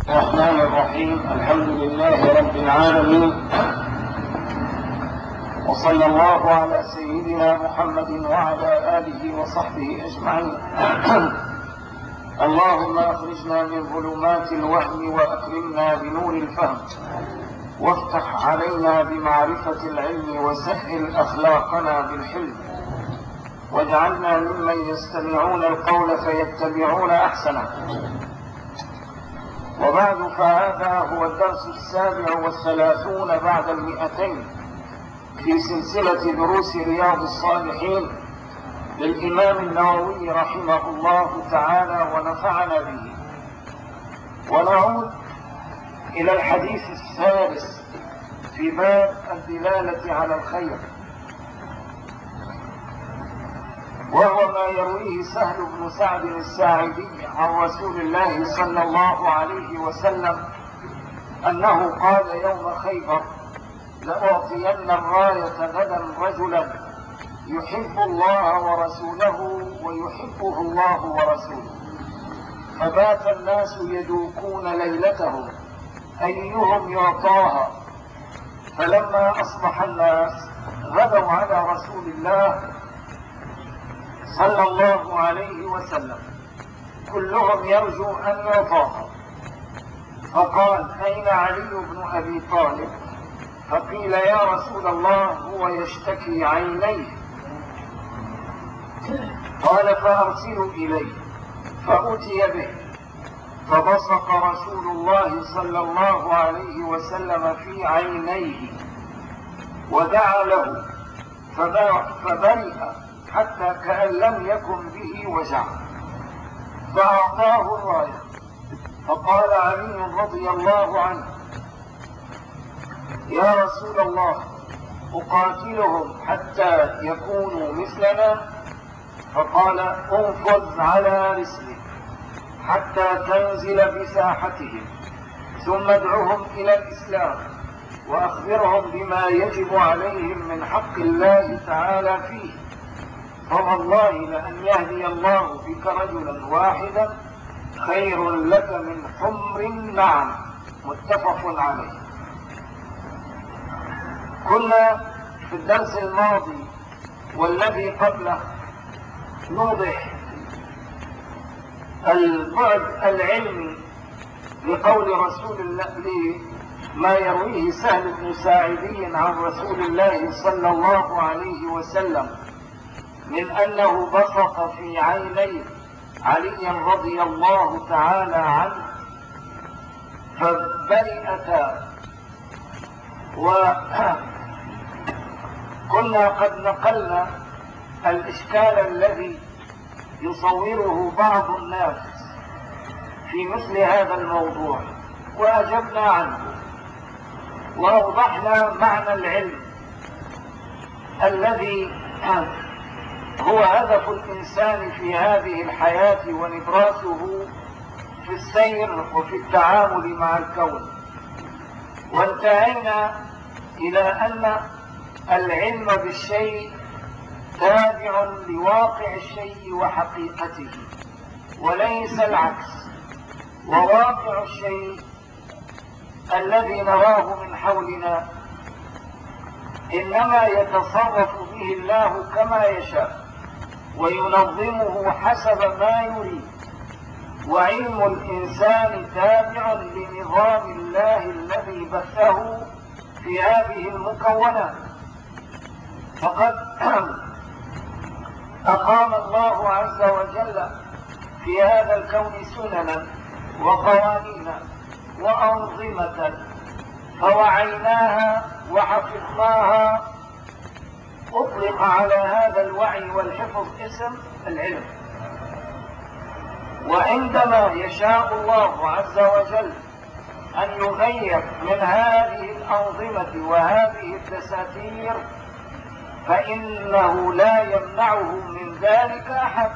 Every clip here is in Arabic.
الرحمن الرحيم. الحمد لله رب العالمين، وصلى الله على سيدنا محمد وعلى آله وصحبه أجمعين. اللهم أخرجنا من ظلمات الوهم وأكرمنا بنور الفهم، وافتح علينا بمعرفة العلم، وسهل أخلاقنا بالحلم، واجعلنا ممن يستمعون القول فيتبعون أحسنه. وبعد، فهذا هو الدرس 37 بعد 200 في سلسلة دروس رياض الصالحين للإمام النووي رحمه الله تعالى ونفعنا به. ونعود إلى الحديث الثالث في باب الدلالة على الخير، وهو ما يرويه سهل بن سعد الساعدي عن رسول الله صلى الله عليه وسلم أنه قال يوم خيبر: لأعطين الراية غدا رجلا يحب الله ورسوله ويحبه الله ورسوله. فبات الناس يدوكون ليلتهم أيهم يعطاها، فلما أصبح الناس غدوا على رسول الله صلى الله عليه وسلم كلهم يرجو أن يعطاها. فقال: أين علي بن أبي طالب؟ فقيل: يا رسول الله هو يشتكي عينيه. قال: فأرسلوا إليه. فأتي به، فبصق رسول الله صلى الله عليه وسلم في عينيه ودعا له، فبرئ حتى كأن لم يكن به وجع، فأعطاه الراية. فقال علي رضي الله عنه: يا رسول الله، أقاتلهم حتى يكونوا مثلنا؟ فقال: انفذ على رسلك حتى تنزل بساحتهم، ثم ادعهم إلى الإسلام، وأخبرهم بما يجب عليهم من حق الله تعالى فيه، فوالله لأن يهدي الله بك رجلا واحدا خير لك من حمر النعم. متفق عليه. كنا في الدرس الماضي والذي قبله نوضح البعد العلمي لقول رسول الله، ما يرويه سهل بن ساعدي عن رسول الله صلى الله عليه وسلم من أنه بصق في عيني علي رضي الله تعالى عنه فبرئتا. وكنا قد نقلنا الإشكال الذي يصوره بعض الناس في مثل هذا الموضوع، وأجبنا عنه، وأوضحنا معنى العلم الذي هو هدف الإنسان في هذه الحياة ونبراسه في السير وفي التعامل مع الكون. وانتهينا إلى أن العلم بالشيء تابع لواقع الشيء وحقيقته، وليس العكس. وواقع الشيء الذي نراه من حولنا إنما يتصرف به الله كما يشاء وينظمه حسب ما يريد، وعلم الإنسان تابع لنظام الله الذي بثه في هذه المكونات. فقد أقام الله عز وجل في هذا الكون سننا وقوانين وأنظمة فوعيناها وحفظناها. أطلق على هذا الوعي والحفظ اسم العلم. وعندما يشاء الله عز وجل أن يغير من هذه الأنظمة وهذه الدساتير فإنه لا يمنعه من ذلك أحد.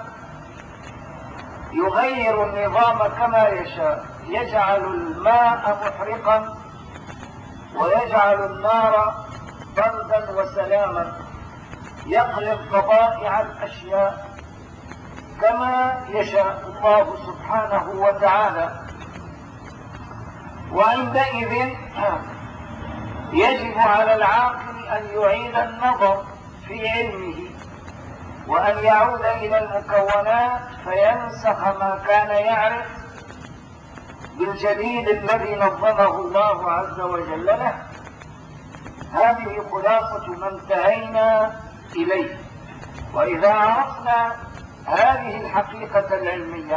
يغير النظام كما يشاء، يجعل الماء محرقا ويجعل النار بردا وسلاما، يقلب طبائع الأشياء كما يشاء الله سبحانه وتعالى. وعندئذ يجب على العاقل أن يعيد النظر في علمه وأن يعود إلى المكونات فينسخ ما كان يعرف بالجديد الذي نظمه الله عز وجل له. هذه خلاصة ما انتهينا إليه. وإذا عرفنا هذه الحقيقة العلمية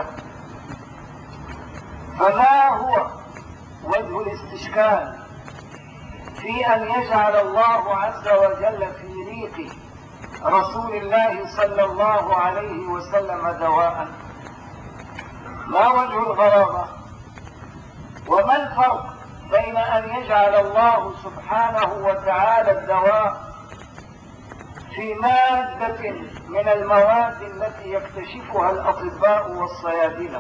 فما هو وجه الاستشكال في أن يجعل الله عز وجل في ريق رسول الله صلى الله عليه وسلم دواء؟ ما وجه الغرابة؟ وما الفرق بين أن يجعل الله سبحانه وتعالى الدواء في مادة من المواد التي يكتشفها الأطباء والصيادلة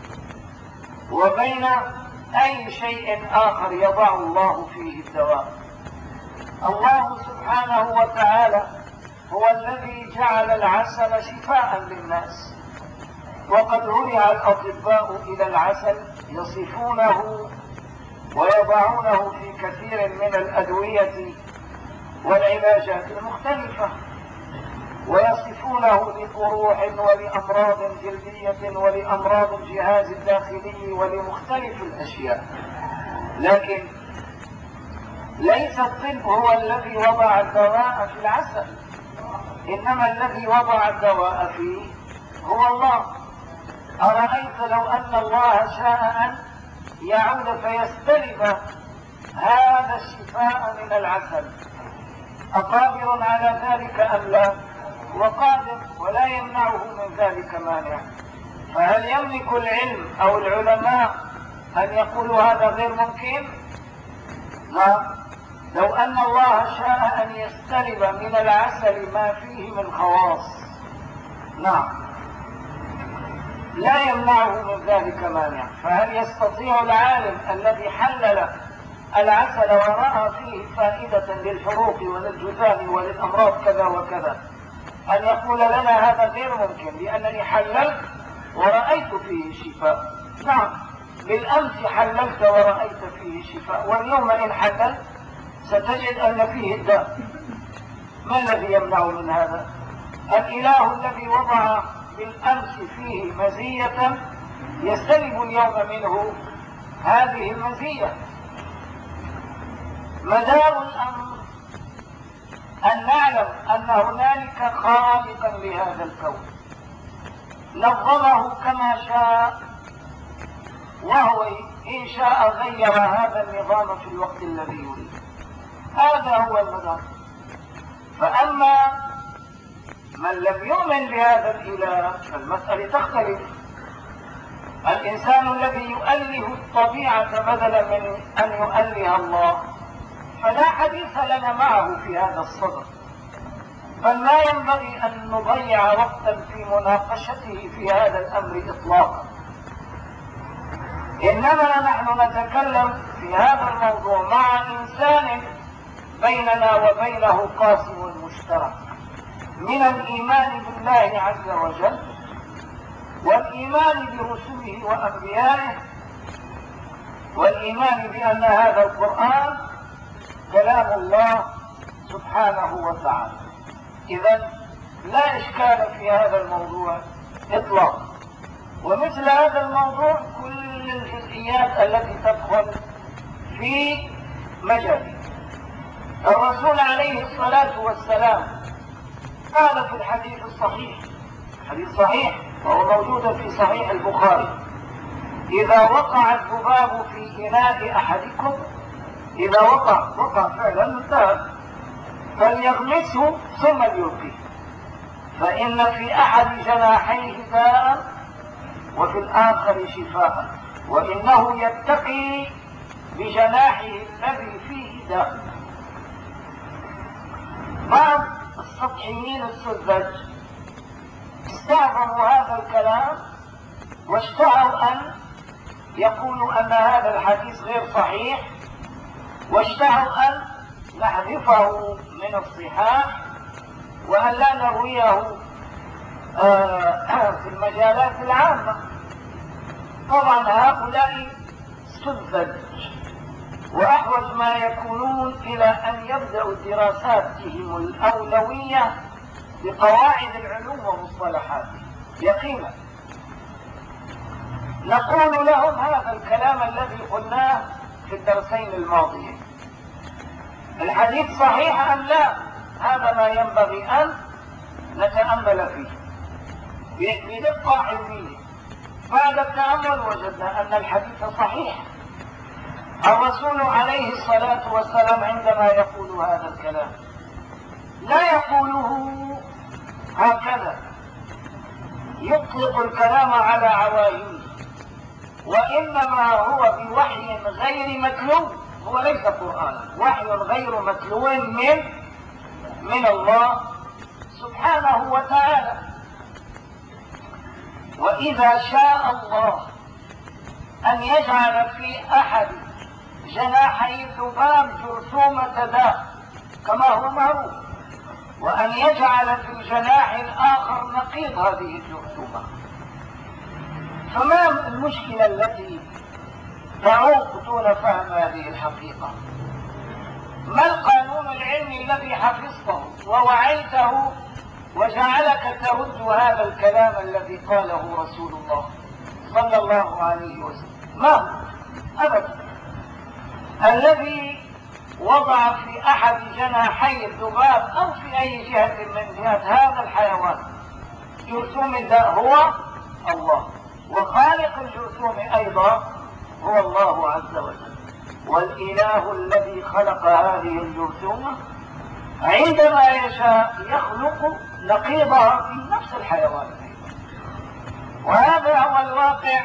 وبين أي شيء آخر يضع الله فيه الدواء؟ الله سبحانه وتعالى هو الذي جعل العسل شفاء للناس، وقد رجع الأطباء إلى العسل يصفونه ويضعونه في كثير من الأدوية والعلاجات المختلفة، ويصفونه لقروح ولأمراض جلدية ولأمراض الجهاز الداخلي ولمختلف الأشياء. لكن ليس الطب هو الذي وضع الدواء في العسل، إنما الذي وضع الدواء فيه هو الله. أرأيت لو أن الله شاء أن يعود فيستلب هذا الشفاء من العسل أقادر على ذلك أم لا؟ وقادر، ولا يمنعه من ذلك مانع. فهل يملك العلم أو العلماء أن يقولوا هذا غير ممكن؟ لا. لو أن الله شاء أن يستلب من العسل ما فيه من خواص، نعم، لا يمنعه من ذلك مانع. فهل يستطيع العالم الذي حلل العسل ورأى فيه فائدة للحروق وللجذام وللأمراض كذا وكذا أن يقول لنا هذا غير ممكن لأنني حللت ورأيت فيه شفاء؟ نعم، بالأمس حللت ورأيت فيه شفاء، واليوم إن حللت ستجد أن فيه الداء. ما الذي يمنع من هذا؟ الإله الذي وضع بالأمس فيه مزية يستلب اليوم منه هذه المزية. مدار الأمر أن نعلم أن هنالك خالقا لهذا الكون نظمه كما شاء، وهو إن شاء غير هذا النظام في الوقت الذي يريد. هذا هو المدار. فأما من لم يؤمن بهذا الإله فالمسألة تختلف. الإنسان الذي يؤله الطبيعة بدلا من أن يؤله الله فلا حديث لنا معه في هذا الصدد، بل لا ينبغي أن نضيع وقتا في مناقشته في هذا الأمر إطلاقا. إنما نحن نتكلم في هذا الموضوع مع إنسان بيننا وبينه قاسم مشترك من الإيمان بالله عز وجل والإيمان برسله وأنبيائه والإيمان بأن هذا القرآن كلام الله سبحانه وتعالى. إذن لا إشكال في هذا الموضوع إطلاقا. ومثل هذا الموضوع كل الجزئيات التي تدخل في مجال الرسول عليه الصلاة والسلام قال في الحديث الصحيح، حديث صحيح وهو موجود في صحيح البخاري: إذا وقع الذباب في إناء أحدكم، إذا وقع فعلا انتهى، فليغمسه ثم ليلقيه، فإن في أحد جناحيه داء وفي الآخر شفاء، وإنه يتقي بجناحه الذي فيه داء. بعض السطحيين السذج استعظموا هذا الكلام واشتهوا أن يقولوا أن هذا الحديث غير صحيح، واشتهوا أن نحذفه من الصحاح وأن لا نرويه في المجالات العامة. طبعا هؤلاء سذج، وأحوج ما يكونون إلى أن يبدأوا دراساتهم الأولوية بقواعد العلوم ومصطلحاتها يقينا. نقول لهم هذا الكلام الذي قلناه في الدرسين الماضيين، الحديث صحيح أم لا؟ هذا ما ينبغي أن نتأمل فيه بدقة علمية. بعد التأمل وجدنا أن الحديث صحيح. الرسول عليه الصلاة والسلام عندما يقول هذا الكلام لا يقوله هكذا يطلق الكلام على عواهنه، وإنما هو بوحي غير متلو، هو ليس قرآنا، وحي غير متلو من الله سبحانه وتعالى. وإذا شاء الله أن يجعل في أحد جناحي الذباب جرثومة داء كما هو معروف، وأن يجعل في الجناح الآخر نقيض هذه الجرثومة، فما المشكلة التي تعوق دون فهم هذه الحقيقة؟ ما القانون العلمي الذي حفظته ووعيته وجعلك ترد هذا الكلام الذي قاله رسول الله صلى الله عليه وسلم؟ ما هو؟ أبدا. الذي وضع في أحد جناحي الذباب أو في أي جهة من جهات هذا الحيوان جرثوم الداء هو الله، وخالق الجرثوم أيضا هو الله عز وجل. والإله الذي خلق هذه الجرثومة عندما يشاء يخلق نقيضها في نفس الحيوان أيضا. وهذا هو الواقع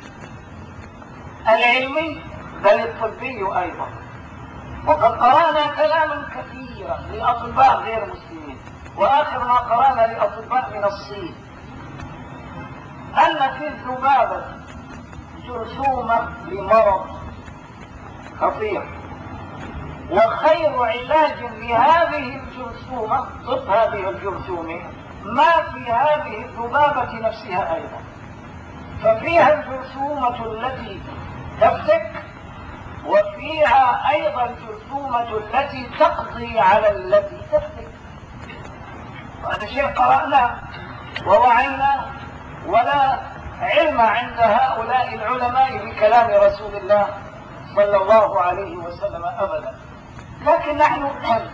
العلمي بل الطبي أيضا. وقد قرأنا كلاما كثيرا لأطباء غير مسلمين، وآخر ما قرأنا لأطباء من الصين أن في الذبابة جرثومة لمرض خطير، وخير علاج لهذه الجرثومة ضد هذه الجرثومة ما في هذه الذبابة نفسها أيضا. ففيها الجرثومة التي تفتك، وفيها أيضا الجرثومة التي تقضي على التي تفتك. هذا شيء قرأنا ووعينا، ولا علم عند هؤلاء العلماء بكلام رسول الله صلى الله عليه وسلم أبدا. لكن نحن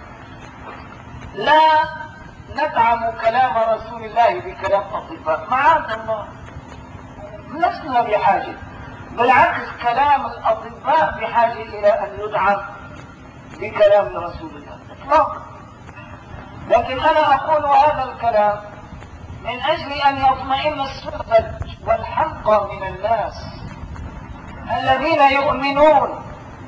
لا ندعم كلام رسول الله بكلام أطباء، معاذ الله، لسنا بحاجة، بالعكس كلام الأطباء بحاجة إلى أن يدعم بكلام رسول الله إطلاقا. لكن أنا أقول هذا الكلام من أجل أن يطمئن السذج والحمقى من الناس الذين يؤمنون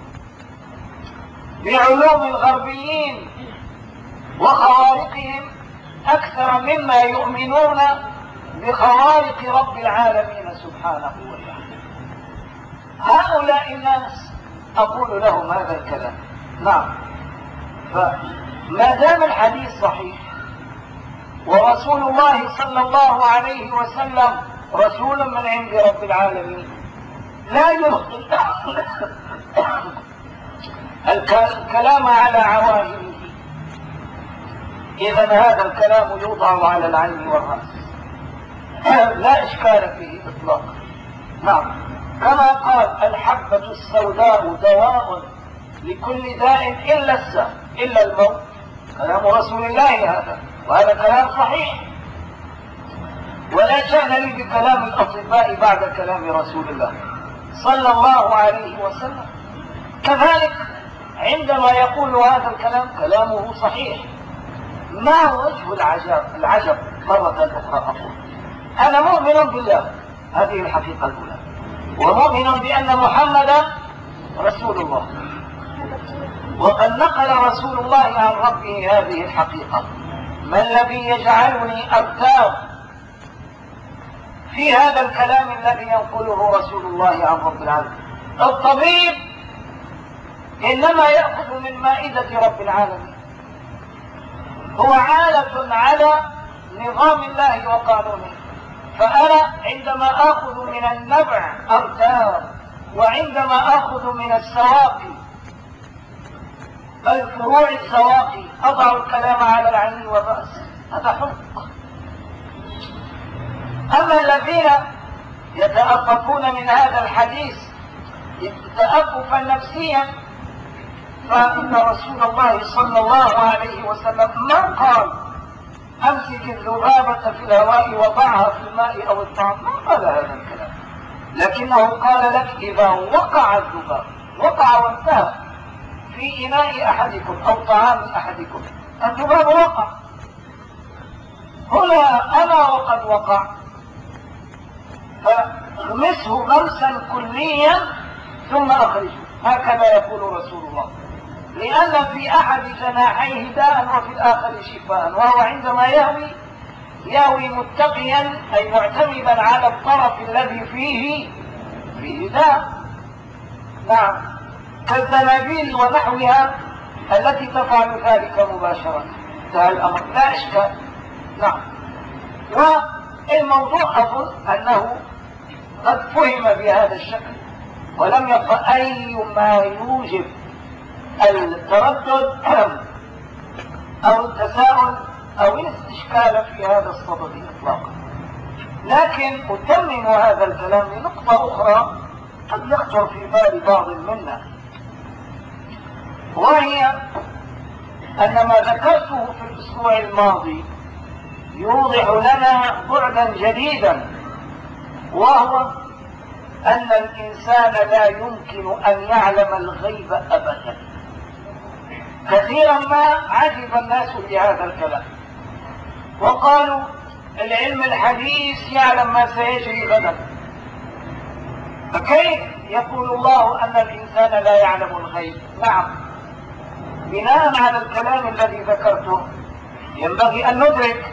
بعلوم الغربيين وخوارقهم أكثر مما يؤمنون بخوارق رب العالمين سبحانه وتعالى. هؤلاء الناس أقول لهم هذا الكلام. نعم، فما دام الحديث صحيح ورسول الله صلى الله عليه وسلم رسول من عند رب العالمين لا يلقي الكلام على عواهنه، إذا هذا الكلام يوضع على العين والرأس، لا إشكال فيه إطلاقا. نعم، كما قال الحبة السوداء دواء لكل داء إلا الموت، كلام رسول الله هذا، وهذا كلام صحيح، ولا شأن لي بكلام الأطباء بعد كلام رسول الله صلى الله عليه وسلم. كذلك عندما يقول هذا الكلام كلامه صحيح، ما وجه العجب مرة أخرى أقول أنا مؤمن بالله، هذه الحقيقة الأولى، ومؤمن بأن محمدا رسول الله، وقد نقل رسول الله عن ربه هذه الحقيقة. ما الذي يجعلني أرتاب في هذا الكلام الذي ينقله رسول الله عن رب العالمين؟ الطبيب إنما يأخذ من مائدة رب العالمين، هو عالة على نظام الله وقانونه، فأنا عندما آخذ من النبع أرتاب وعندما أخذ من السواقي بل فروع السواقي أضع الكلام على العين والرأس، هذا حق. أما الذين يتأففون من هذا الحديث تأففا نفسيا، فإن رسول الله صلى الله عليه وسلم ما قال أمسك الذبابة في الهواء وضعها في الماء أو الطعام، ما قال هذا الكلام، لكنه قال لك إذا وقع الذباب، وقع وانتهى في إناء أحدكم أو طعام أحدكم، الذباب وقع هنا أنا وقد وقع، فاغمسه غمسا كليا ثم أخرجه، هكذا يقول رسول الله، لأن في أحد جناحيه داء وفي الآخر شفاء، وهو عندما يهوي متقيا أي معتمدا على الطرف الذي فيه داء. نعم، كالزنابيل ونحوها التي تفعل ذلك مباشرة، انتهى الأمر لا إشكال. نعم، والموضوع أظن أنه قد فهم بهذا الشكل، ولم يبقى أي ما يوجب التردد أو التساؤل أو الاستشكال في هذا الصدد إطلاقا. لكن أتمم هذا الكلام لنقطة أخرى قد يخطر في بال بعض منا، وهي أن ما ذكرته في الأسبوع الماضي يوضح لنا بعدا جديدا، وهو أن الإنسان لا يمكن أن يعلم الغيب أبدا. كثيرا ما عجب الناس بهذا الكلام وقالوا العلم الحديث يعلم ما سيجري غدا، فكيف يقول الله أن الإنسان لا يعلم الغيب؟ نعم، بناء على الكلام الذي ذكرته ينبغي أن ندرك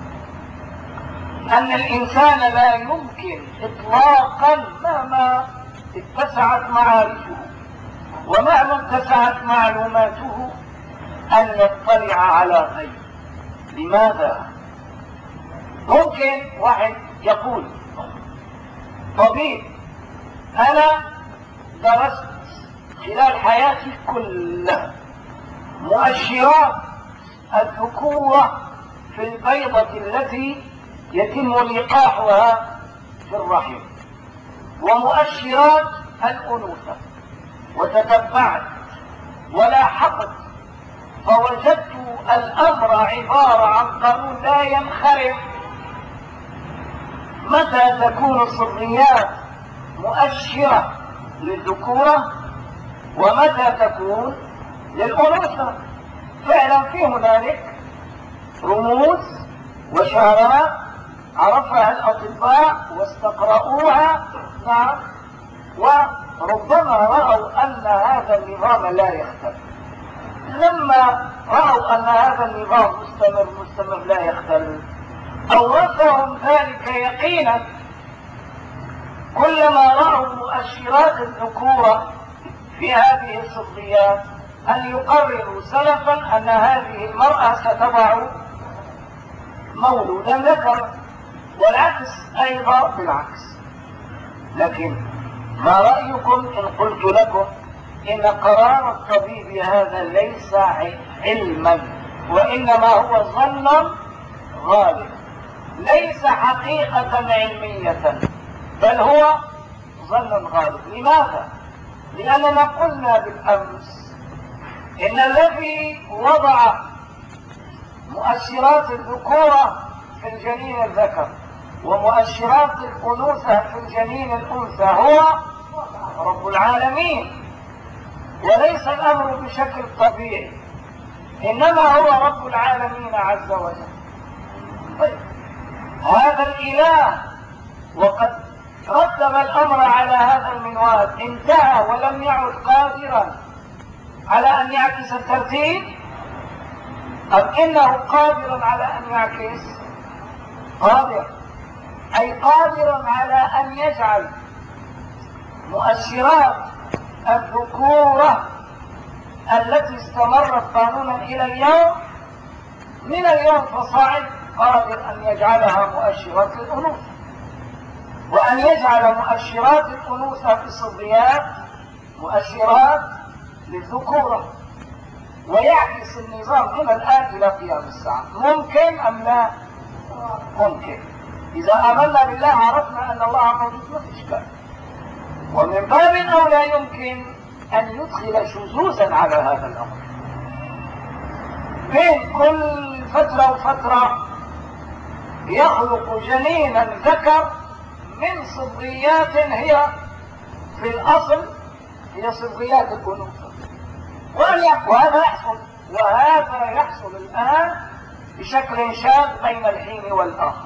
أن الإنسان لا يمكن إطلاقا مهما اتسعت معارفه ومهما اتسعت معلوماته أن يطلع على غيب. لماذا؟ ممكن واحد يقول طبيب أنا درست خلال حياتي كلها مؤشرات الذكورة في البيضة التي يتم لقاحها في الرحم ومؤشرات الأنوثة، وتتبعت ولاحقت فوجدت الأمر عبارة عن قانون لا ينخرم. متى تكون الصبغيات مؤشرة للذكورة ومتى تكون للأنوثة؟ فعلا في هنالك رموز وشارات عرفها الأطباء واستقرأوها. نعم، وربما رأوا أن هذا النظام لا يختلف. لما رأوا أن هذا النظام مستمر لا يختلف أورثهم ذلك يقينا. كلما رأوا مؤشرات الذكورة في هذه الصبغيات أن يقرروا سلفا أن هذه المرأة ستضع مولودا ذكرا، والعكس أيضا بالعكس. لكن ما رأيكم إن قلت لكم إن قرار الطبيب هذا ليس علما وإنما هو ظن غالب، ليس حقيقة علمية بل هو ظن غالب؟ لماذا؟ لأننا قلنا بالأمس إن الذي وضع مؤشرات الذكورة في الجنين الذكر ومؤشرات الأنوثة في الجنين الأنثى هو رب العالمين، وليس الأمر بشكل طبيعي، إنما هو رب العالمين عز وجل. طيب، هذا الإله وقد رتب الأمر على هذا المنوال انتهى ولم يعد قادرا على أن يعكس الترتيب، أم إنه قادر على أن يعكس؟ قادر، أي قادر على أن يجعل مؤشرات الذكورة التي استمرت قانونا إلى اليوم من اليوم فصاعد قادر أن يجعلها مؤشرات الأنوثة. وأن يجعل مؤشرات الأنوثة في الصبيات مؤشرات للذكورة، ويعكس النظام من الآن إلى قيام الساعة. ممكن أم لا؟ ممكن. إذا آمنا بالله عرفنا أن الله موجود ما في إشكال. ومن باب أولى يمكن أن يدخل شذوذا على هذا الأمر. بين كل فترة وفترة يخلق جنينا ذكر من صبغيات هي في الأصل هي صبغيات الأنوثة، وهذا يحصل الآن بشكل شاذ بين الحين والآخر.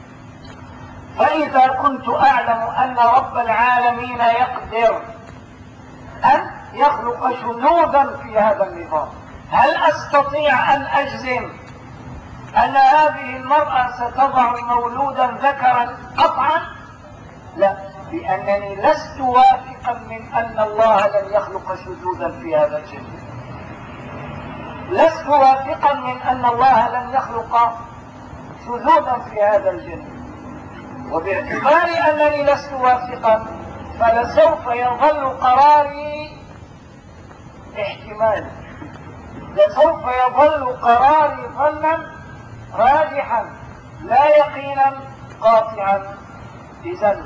فإذا كنت أعلم أن رب العالمين يقدر أن يخلق شذوذا في هذا النظام، هل أستطيع أن أجزم أن هذه المرأة ستضع مولودا ذكرا قطعا؟ لا، لأنني لست واثقا من أن الله لن يخلق شذوذا في هذا الجنين. لست واثقا من أن الله لن يخلق شذوذا في هذا الجنين، وباعتبار أنني لست واثقا فلسوف يظل قراري احتمالي، لسوف يظل قراري ظنا راجحا لا يقينا قاطعا. إذن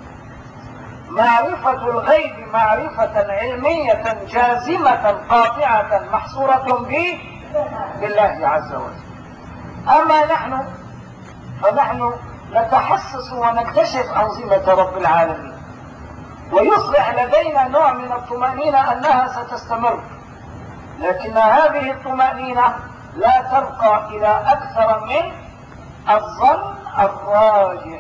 معرفة الغيب معرفة علمية جازمة قاطعة محصورة بالله عز وجل. أما نحن فنحن نتحسس ونكتشف أنظمة رب العالمين، ويصبح لدينا نوع من الطمأنينة أنها ستستمر، لكن هذه الطمأنينة لا ترقى إلى أكثر من الظن الراجح،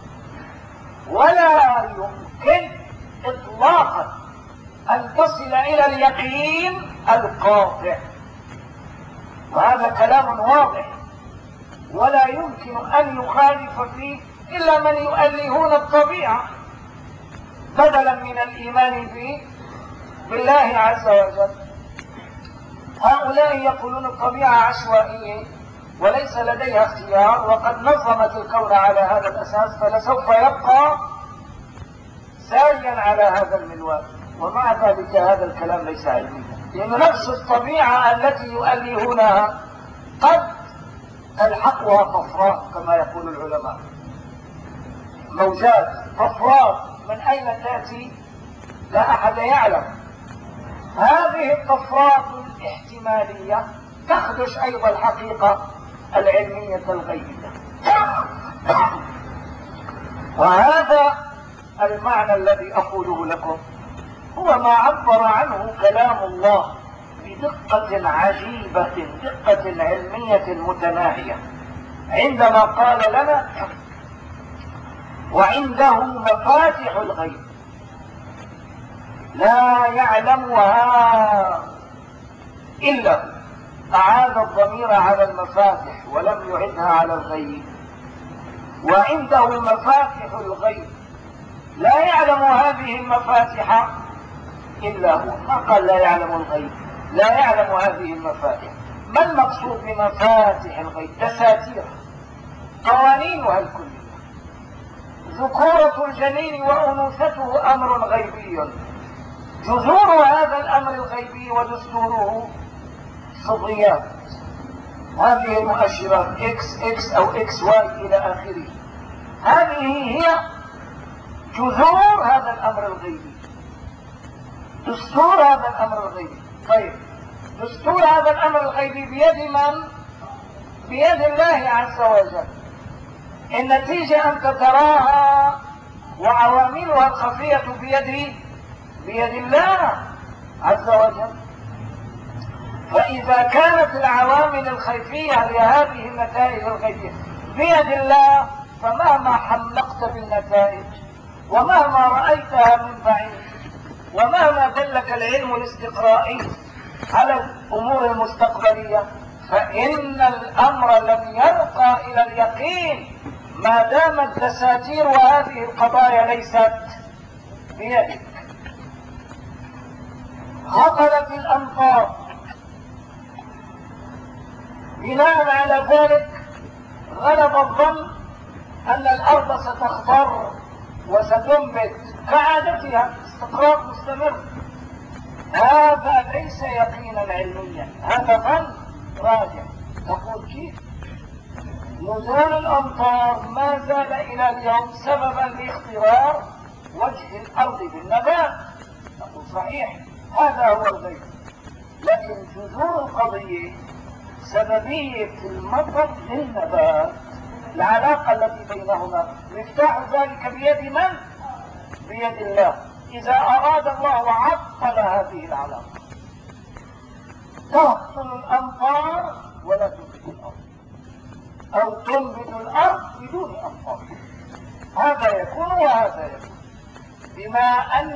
ولا يمكن إطلاقا أن تصل إلى اليقين القاطع. وهذا كلام واضح ولا يمكن أن يخالف فيه إلا من يؤلهون الطبيعة بدلا من الإيمان بالله عز وجل. هؤلاء يقولون الطبيعة عشوائية وليس لديها اختيار، وقد نظمت الكون على هذا الأساس، فلسوف يبقى ساريا على هذا المنوال. ومع ذلك هذا الكلام ليس علميا، لأن نفس الطبيعة التي يؤلهونها قد تلحقها طفرات كما يقول العلماء، موجات طفرات من أين تأتي لا أحد يعلم. هذه الطفرات الاحتمالية تخدش أيضا الحقيقة العلمية الغيبية. وهذا المعنى الذي أقوله لكم هو ما عبر عنه كلام الله بدقة عجيبة، دقة علمية متناهية، عندما قال لنا وعنده مفاتح الغيب لا يعلمها إلا هو. أعاد الضمير على المفاتح ولم يعدها على الغيب. وعنده مفاتح الغيب لا يعلم هذه المفاتح إلا هو. ما قال لا يعلم الغيب، لا يعلم هذه المفاتح. ما المقصود بمفاتح الغيب؟ دساتير قوانينها الكلية. ذكورة الجنين وأنوثته أمر غيبي، جذور هذا الأمر الغيبي ودستوره صبغيات، هذه المؤشرات XX أو XY إلى آخره، هذه هي جذور هذا الأمر الغيبي، دستور هذا الأمر الغيبي. طيب دستور هذا الأمر الغيبي بيد من؟ بيد الله عز وجل. النتيجة أنت تراها وعواملها الخفية بيد الله عز وجل. فإذا كانت العوامل الخفية لهذه النتائج الغيبية بيد الله، فمهما حلقت بالنتائج ومهما رأيتها من بعيد ومهما دلك العلم الاستقرائي على الأمور المستقبلية، فإن الأمر لم يرقى إلى اليقين ما دامت دساتير وهذه القضايا ليست بيدك. هطلت الأمطار، بناء على ذلك غلب الظن أن الأرض ستخضر وستنبت كعادتها استقرار مستمر. هذا ليس يقينا علميا، هذا ظن راجع. تقول كيف؟ نزول الأمطار ما زال إلى اليوم سببا لاخترار وجه الأرض بالنبات. نقول صحيح، هذا هو الغيب، لكن جذور القضية سببية المطر للنبات، العلاقة التي بينهما مفتاح ذلك بيد من؟ بيد الله. إذا أراد الله عطل هذه العلاقة. تهطل الأمطار ولا تنبت الأرض، أو تنبت الأرض بدون أمطار. هذا يكون وهذا يكون، بما أن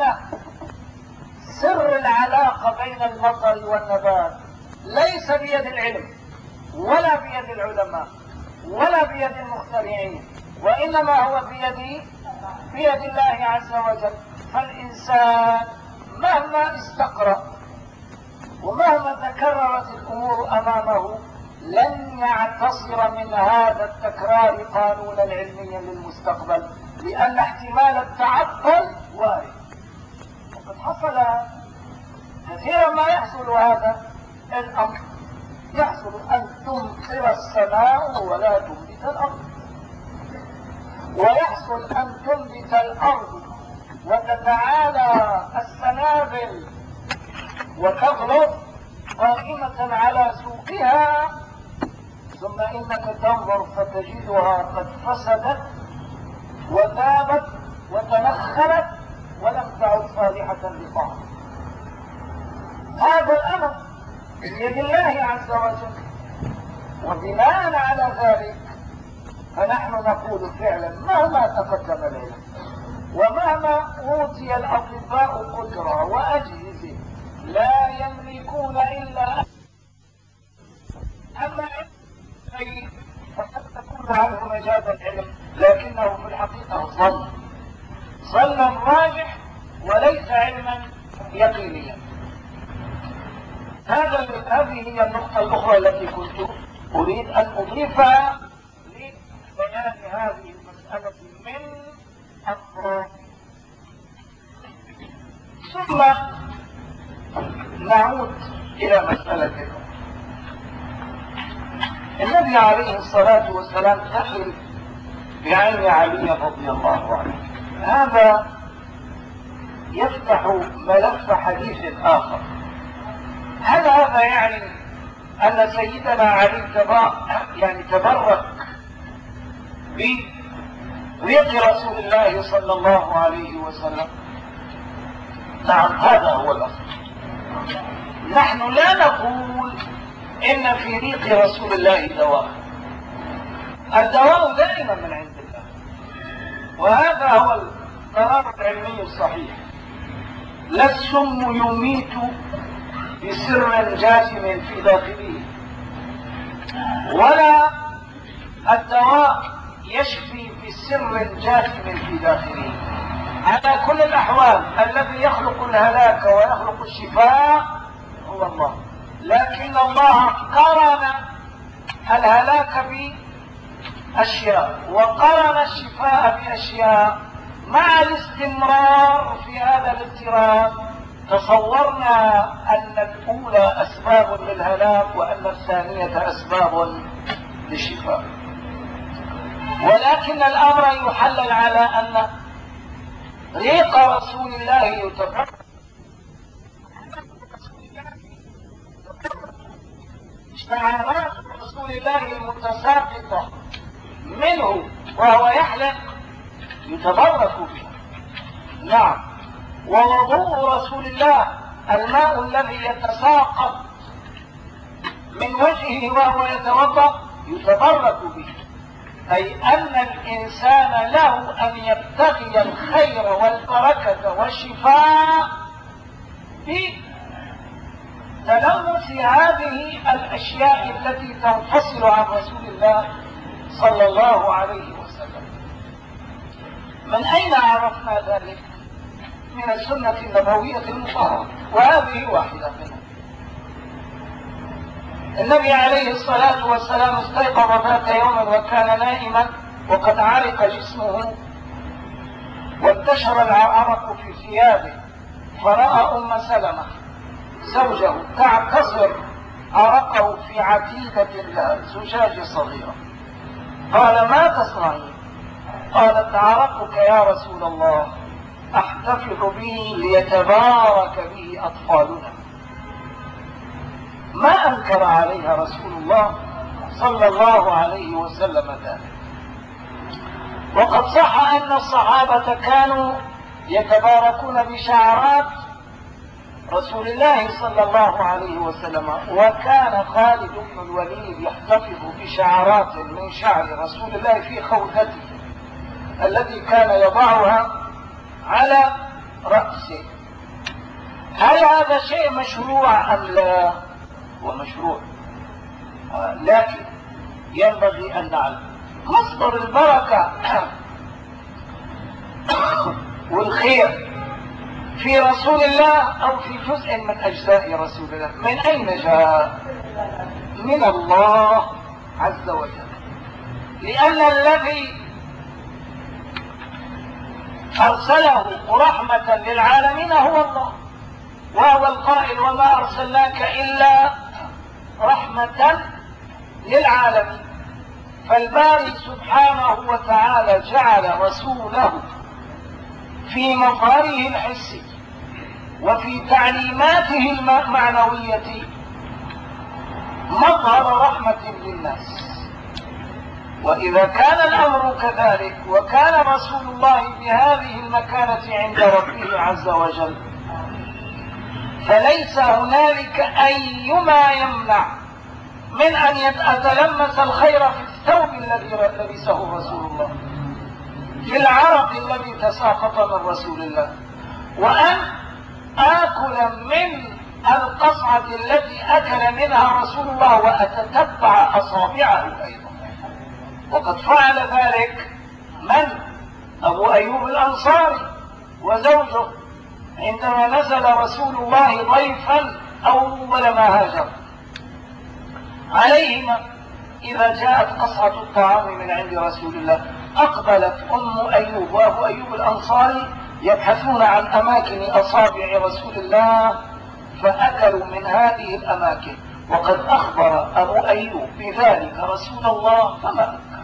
سر العلاقة بين المطر والنبات ليس بيد العلم ولا بيد العلماء ولا بيد المخترعين، وإنما هو بيد الله عز وجل. فالإنسان مهما استقرأ ومهما تكررت الأمور أمامه لن يعتصر من هذا التكرار قانونا علميا للمستقبل، لأن احتمال التعطل وارد. وقد حصل كثيرا ما يحصل هذا الأمر، يحصل أن تمطر السماء ولا تنبت الأرض، ويحصل أن تنبت الأرض وتتعالى السنابل وتغلب قائمة على سوقها، ثم إنك تنظر فتجدها قد فسدت وذابت وتنخلت ولم تعد صالحة للطعام. هذا الأمر بيد الله عز وجل، وبناء على ذلك فنحن نقول فعلا مهما تقدم العلم ومهما أوتي الأطباء قدرة وأجهزة لا يملكون إلا أما شيء فقد تكون عنه مجاز العلم، لكنه في الحقيقة ظن راجح وليس علما يقينيا. هذه هي النقطة الأخرى التي كنت أريد أن أضيفها لبيان هذه المسألة من أطراف. ثم نعود إلى مسألة النبي عليه الصلاة والسلام دخل بعين علي رضي الله عنه. هذا يفتح ملف حديث آخر. هل هذا يعني أن سيدنا علي تبرك بريق رسول الله صلى الله عليه وسلم؟ نعم، هذا هو الأصل. نحن لا نقول إن في ريق رسول الله دواء، الدواء دائما من عند الله، وهذا هو القرار العلمي الصحيح. لا السم يميت بسر جاثم في داخله، ولا الدواء يشفي بسر جاثم في داخله. على كل الأحوال الذي يخلق الهلاك ويخلق الشفاء هو الله، لكن الله قرن الهلاك بأشياء وقرن الشفاء بأشياء. مع الاستمرار في هذا الاضطراب تصورنا أن الأولى أسباب للهلاك وأن الثانية أسباب للشفاء، ولكن الأمر يحلل على أن ريق رسول الله يتبرك شعارات رسول الله المتساقطة منه وهو يحلق يتبرك بها. نعم، ووضوء رسول الله الماء الذي يتساقط من وجهه وهو يتوضا يتبرك به، أي أن الإنسان له أن يبتغي الخير والبركة والشفاء بتلمس هذه الأشياء التي تنفصل عن رسول الله صلى الله عليه وسلم. من أين عرفنا ذلك؟ من السنة النبوية المطهرة، وهذه واحدة منها. النبي عليه الصلاة والسلام استيقظ ذات يوم وكان نائما وقد عرق جسمه وانتشر العرق في ثيابه، فرأى أم سلمة زوجه تعتصر عرقه في عتيدة لها، زجاجة صغيرة. قال: ما تصنعين؟ قالت: عرقك يا رسول الله احتفظ به ليتبارك به أطفالنا. ما أنكر عليها رسول الله صلى الله عليه وسلم ذلك. وقد صح أن الصحابة كانوا يتباركون بشعرات رسول الله صلى الله عليه وسلم، وكان خالد بن الوليد يحتفظ بشعرات من شعر رسول الله في خوذته التي كان يضعها على رأسه. هل هذا شيء مشروع أم لا؟ هو مشروع، لكن ينبغي أن نعلم مصدر البركة والخير في رسول الله أو في جزء من أجزاء رسول الله من أين جاء؟ من الله عز وجل، لأن الذي أرسله رحمة للعالمين هو الله، وهو القائل: وما أرسلناك إلا رحمة للعالمين. فالباري سبحانه وتعالى جعل رسوله في مظهره الحسي وفي تعليماته المعنوية مظهر رحمة للناس. وإذا كان الأمر كذلك وكان رسول الله بهذه المكانة عند ربه عز وجل، فليس هنالك أيما يمنع من أن يتلمس الخير في الثوب الذي لبسه رسول الله، في العرق الذي تساقط من رسول الله، وأن آكل من القصعة التي أكل منها رسول الله وأتتبع أصابعه أيضا. وقد فعل ذلك من؟ أبو أيوب الأنصاري وزوجه عندما نزل رسول الله ضيفا أول ما هاجر عليهما. إذا جاءت قصعة الطعام من عند رسول الله أقبلت أم أيوب وأبو أيوب الأنصاري يبحثون عن أماكن أصابع رسول الله، فأكلوا من هذه الأماكن. وقد أخبر أبو أيوب بذلك رسول الله فما أنكر.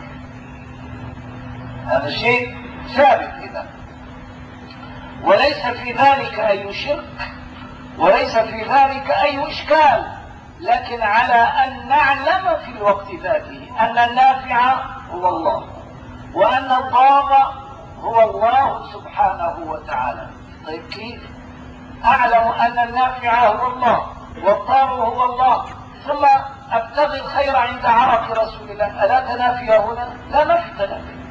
هذا شيء ثابت إذا، وليس في ذلك أي شرك وليس في ذلك أي إشكال، لكن على أن نعلم في الوقت ذاته أن النافع هو الله، وأن الضار هو الله سبحانه وتعالى. طيب كيف أعلم أن النافع هو الله والضار هو الله ثم أبتغي الخير عند عرق رسول الله؟ ألا تنافي هنا؟ لا، ما في تنافي.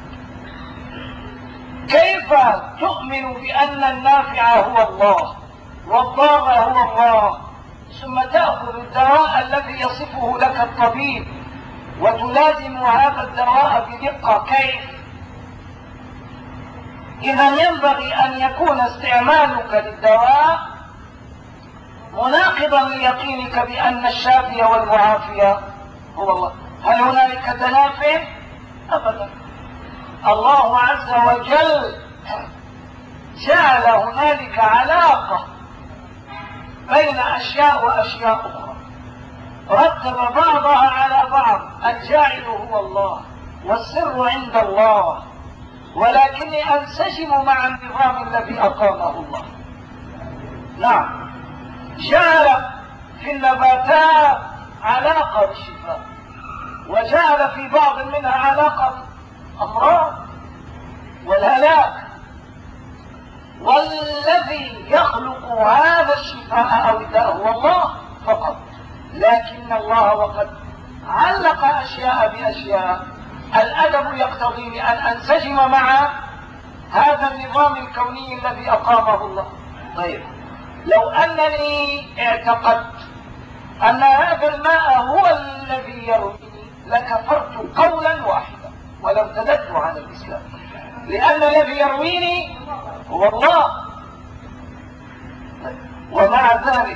كيف تؤمن بأن النافع هو الله والضار هو الله ثم تأخذ الدواء الذي يصفه لك الطبيب وتلازم هذا الدواء بدقة؟ كيف؟ إذا ينبغي أن يكون استعمالك للدواء مناقضا ليقينك بأن الشافي والمعافي هو الله. هل هنالك تنافي؟ أبدا. الله عز وجل جعل هنالك علاقة بين أشياء وأشياء أخرى، رتب بعضها على بعض. الجاعل هو الله والسر عند الله، ولكني أنسجم مع النظام الذي أقامه الله. نعم، جعل في النباتات علاقة بالشفاء، وجعل في بعض منها علاقة بالأمراض والهلاك، والذي يخلق هذا الشفاء أو الداء هو الله فقط. لكن الله وقد علق أشياء بأشياء، الأدب يقتضيني أن أنسجم مع هذا النظام الكوني الذي أقامه الله. طيب، لو أنني اعتقدت أن هذا الماء هو الذي يرويني لكفرت قولا واحدا ولارتددت عن الإسلام، لأن الذي يرويني هو الله. ومع ذلك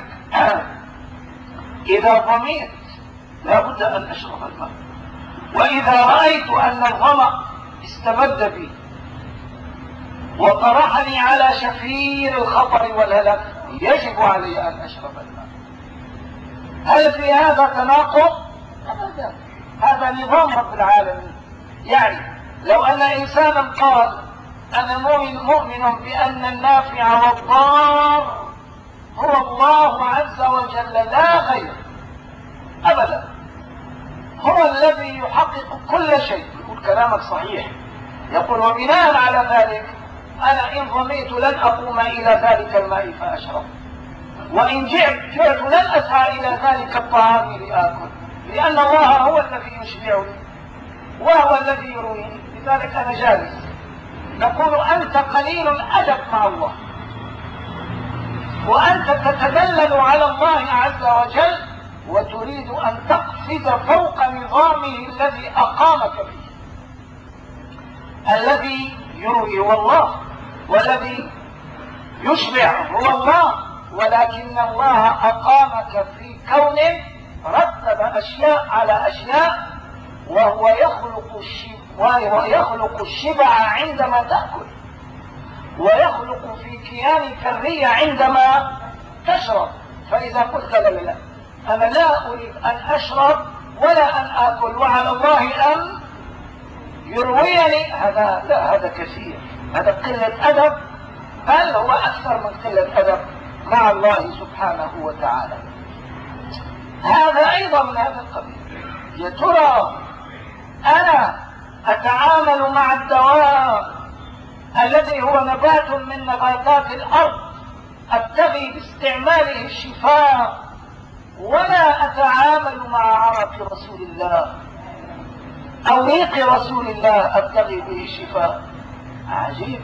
إذا ظمئت لابد أن أشرب الماء، وإذا رأيت أن الظمأ استبد بي وطرحني على شفير الخطر والهلاك، يجب علي أن أشرب الماء. هل في هذا تناقض؟ أبدا، هذا نظام رب العالمين. يعني لو أن إنسانا قال أنا مؤمن بأن النافع والضار هو الله عز وجل لا غير، أبدا، هو الذي يحقق كل شيء، يقول كلامك صحيح، يقول وبناء على ذلك أنا إن ظمئت لن أقوم إلى ذلك الماء فأشرب، وإن جعت لن أسعى إلى ذلك الطعام لآكل، لأن الله هو الذي يشبعني وهو الذي يرويني، لذلك أنا جالس. نقول أنت قليل الأدب مع الله، وأنت تتدلل على الله عز وجل وتريد أن تقفز فوق نظامه الذي أقامك فيه. الذي يروي هو الله، والذي يشبع هو الله، ولكن الله أقامك في كون رتب أشياء على أشياء، وهو يخلق الشبع عندما تأكل، ويخلق في كيانك الري عندما تشرب. فإذا قلت لا أنا لا أريد أن أشرب ولا أن آكل وعلى الله أن يرويني، هذا كثير، هذا قلة أدب، بل هو أكثر من قلة أدب مع الله سبحانه وتعالى. هذا أيضا من هذا القبيل. يا ترى أنا أتعامل مع الدواء الذي هو نبات من نباتات الأرض أبتغي باستعماله الشفاء، ولا أتعامل مع عرق رسول الله أو ريق رسول الله أبتغي به الشفاء؟ عجيب.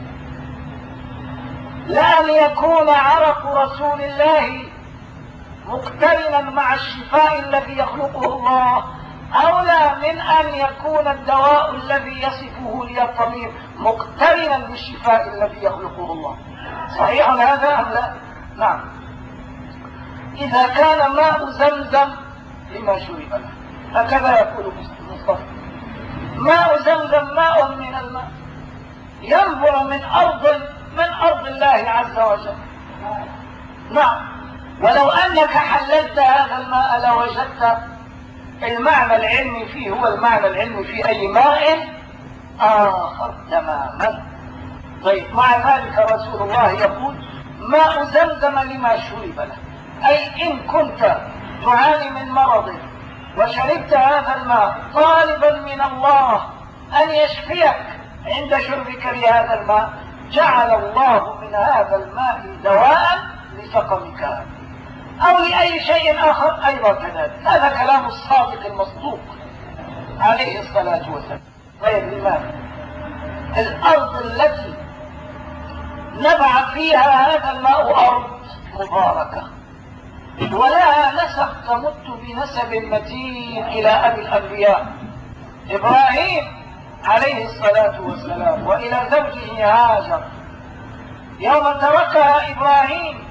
لأن يكون عرق رسول الله مقترنا مع الشفاء الذي يخلقه الله أولى من أن يكون الدواء الذي يصفه لي الطبيب مقترنا بالشفاء الذي يخلقه الله. صحيح هذا أم لا؟ نعم. إذا كان ماء زمزم لما شرب له، هكذا يقول مصطفى، ماء زمزم ماء من الماء ينبع من أرض الله عز وجل. نعم. ولو أنك حللت هذا الماء لوجدت المعنى العلمي فيه هو المعنى العلمي في أي ماء آخر تماما. طيب، مع ذلك رسول الله يقول ماء زمزم لما شرب له، أي إن كنت تعاني من مرض وشربت هذا الماء طالبا من الله أن يشفيك عند شربك لهذا الماء، جعل الله من هذا الماء دواء لسقمك أو لأي شيء آخر أيضا كذلك. هذا كلام الصادق المصدوق عليه الصلاة والسلام. طيب، لماذا الأرض التي نبع فيها هذا الماء أرض مباركة ولها نسب تمت بنسب متين إلى أبي الأنبياء إبراهيم عليه الصلاة والسلام وإلى زوجه هاجر، يوم تركها إبراهيم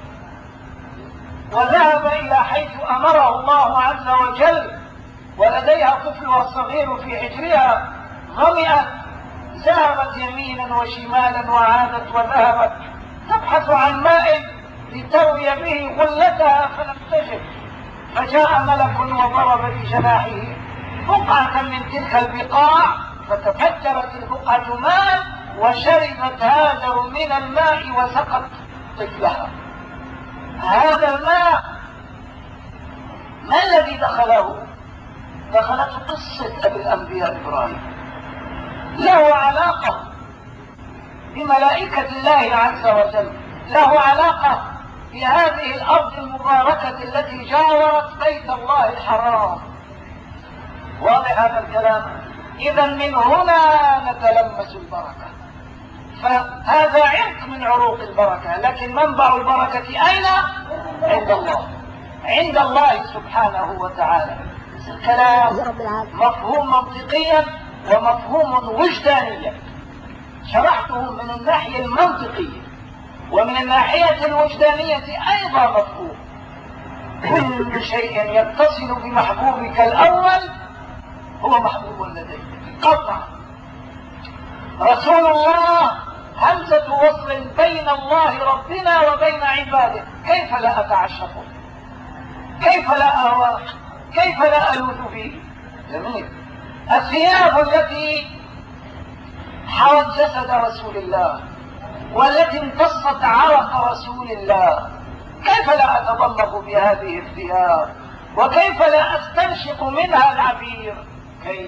وذهب إلى حيث أمره الله عز وجل ولديها طفلها الصغير في حجرها ظمئت، ذهبت يمينا وشمالا وعادت وذهبت تبحث عن ماء لتروي به غلتها فلم تجد، فجاء ملك وضرب بجناحه بقعة من تلك البقاع فتفجرت البقعة ماء وشربت هاجر من الماء وسقت طفلها. هذا الماء ما الذي دخله؟ دخلته قصة أبي الأنبياء إبراهيم، له علاقة بملائكة الله عز وجل، له علاقة بهذه الأرض المباركة التي جاورت بيت الله الحرام. واضح هذا الكلام؟ إذا من هنا نتلمس البركة، فهذا عرق من عروق البركة، لكن منبع البركة أين؟ عند الله، عند الله سبحانه وتعالى. الكلام مفهوم منطقيا ومفهوم وجدانيا، شرحته من الناحية المنطقية ومن الناحية الوجدانية أيضا مفهوم. كل شيء يتصل بمحبوبك الأول هو محبوب لديك قطعا. رسول الله همزة وصل بين الله ربنا وبين عباده، كيف لا أتعشقه؟ كيف لا أهواه؟ كيف لا ألوذ فيه؟ جميل. الثياب التي حوت جسد رسول الله والتي امتصت عرق رسول الله، كيف لا أتضمخ بهذه الثياب؟ وكيف لا أستنشق منها العبير؟ كيف؟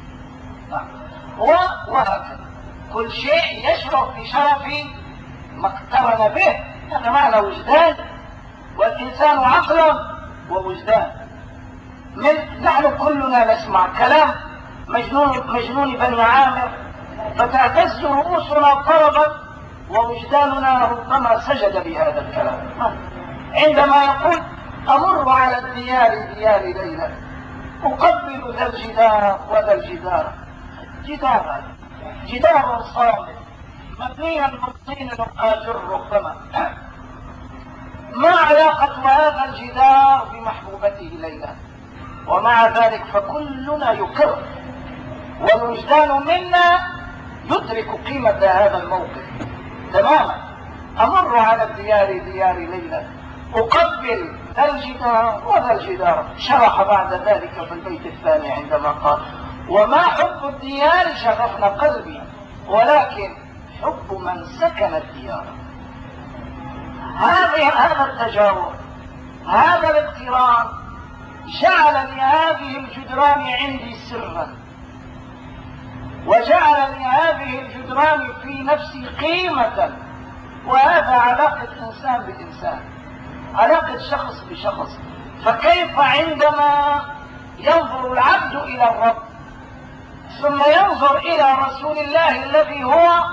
وهكذا كل شيء يشرف بشرف ما اقترن به. هذا معنى وجدان، والإنسان عقل ووجدان. نحن كلنا نسمع كلام مجنون بني عامر فتعتز رؤوسنا طربا ووجداننا ربما سجد بهذا الكلام، عندما يقول أمر على ديار ليلى أقبل ذا الجدار وذا الجدار. جدار صامت مبنيا من طين آجر ربما. ما علاقة هذا الجدار بمحبوبته ليلى؟ ومع ذلك فكلنا يكر، والوجدان منا يدرك قيمة هذا الموقف تماما. أمر على ديار ليلى أقبل ذا الجدار وذا الجدار. شرح بعد ذلك في البيت الثاني عندما قال وما حب الديار شغفنا قلبي ولكن حب من سكن الديار. هذا التجاور، هذا الاقتران جعل لهذه الجدران عندي سرا، وجعل لهذه الجدران في نفسي قيمة. وهذا علاقة إنسان بإنسان، علاقة شخص بشخص. فكيف عندما ينظر العبد إلى الرب ثم ينظر إلى رسول الله الذي هو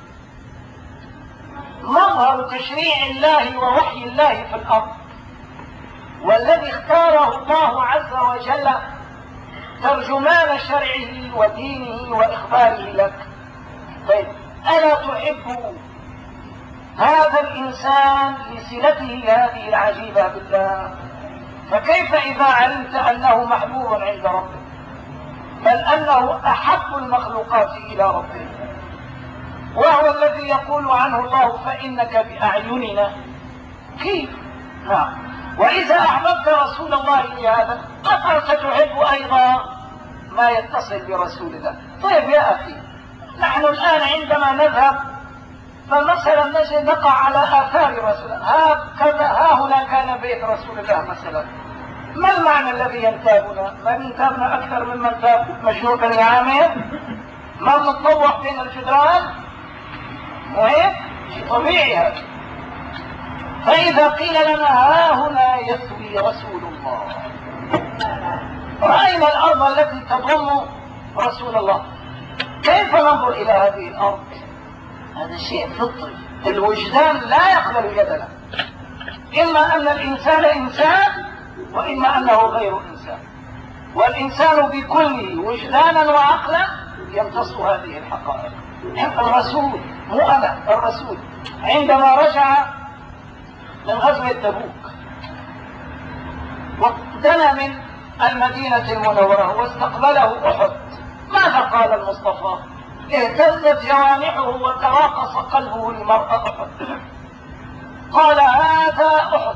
مظهر تشريع الله ووحي الله في الأرض، والذي اختاره الله عز وجل ترجمان شرعه ودينه وإخباره لك. طيب ألا تحب هذا الإنسان لصلته هذه العجيبة بالله؟ فكيف إذا علمت أنه محبوب عند ربه، بل أنه أحب المخلوقات إلى ربه، وهو الذي يقول عنه الله فإنك بأعيننا؟ كيف؟ وإذا أحببت رسول الله لهذا ستحب أيضا ما يتصل برسول الله. طيب يا أخي، نحن الآن عندما نذهب فمثلا نجد نقع على آثار رسول الله، ها هنا كان بيت رسول الله مثلا. ما المعنى الذي ينتابنا؟ ما ينتابنا أكثر ممن تاب مجنون بني عامر؟ ما نتطوع بين الجدران؟ مهم شيء طبيعي هذا. فإذا قيل لنا ها هنا يثوي رسول الله، رأينا الأرض التي تضم رسول الله، كيف ننظر إلى هذه الأرض؟ هذا شيء فطري، الوجدان لا يقبل جدلا. إما أن الإنسان إنسان وإما أنه غير إنسان، والإنسان بكله وجدانا وعقلا يمتص هذه الحقائق. الرسول، مو أنا، الرسول عندما رجع من غزوة تبوك ودنا من المدينة المنورة واستقبله أحد، ماذا قال المصطفى؟ اهتزت جوانحه وتراقص قلبه لمرأة أحد. قال هذا أحد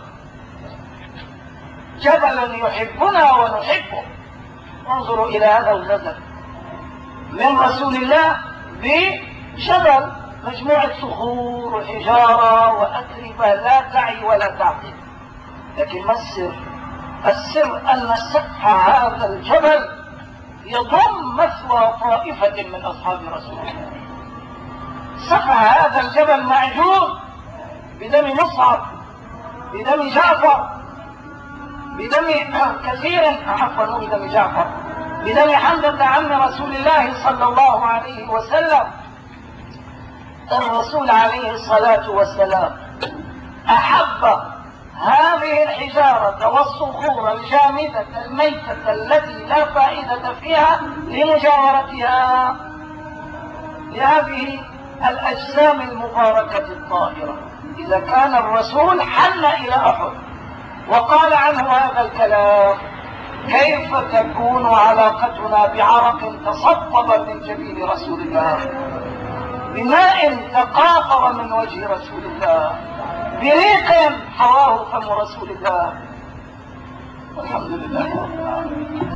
جبل يحبنا ونحبه. انظروا إلى هذا الغزل من رسول الله بجبل، مجموعة صخور وحجارة وأتربة لا تعي ولا تعقل. لكن ما السر؟ السر أن سفح هذا الجبل يضم مثوى طائفة من أصحاب رسول الله. سفح هذا الجبل معجون بدم مصعب، بدم جعفر، بدم كثير، عفوا مو بدم جعفر، بدم حمزة عم رسول الله صلى الله عليه وسلم. الرسول عليه الصلاة والسلام أحب هذه الحجارة والصخور الجامدة الميتة التي لا فائدة فيها لمجاورتها لهذه الأجسام المباركة الطاهرة. إذا كان الرسول حن إلى أحد وقال عنه هذا الكلام، كيف تكون علاقتنا بعرق تصبب من جبين رسول الله؟ بماء تقاطر من وجه رسول الله، بريق حواه فم رسول الله. والحمد لله رب العالمين.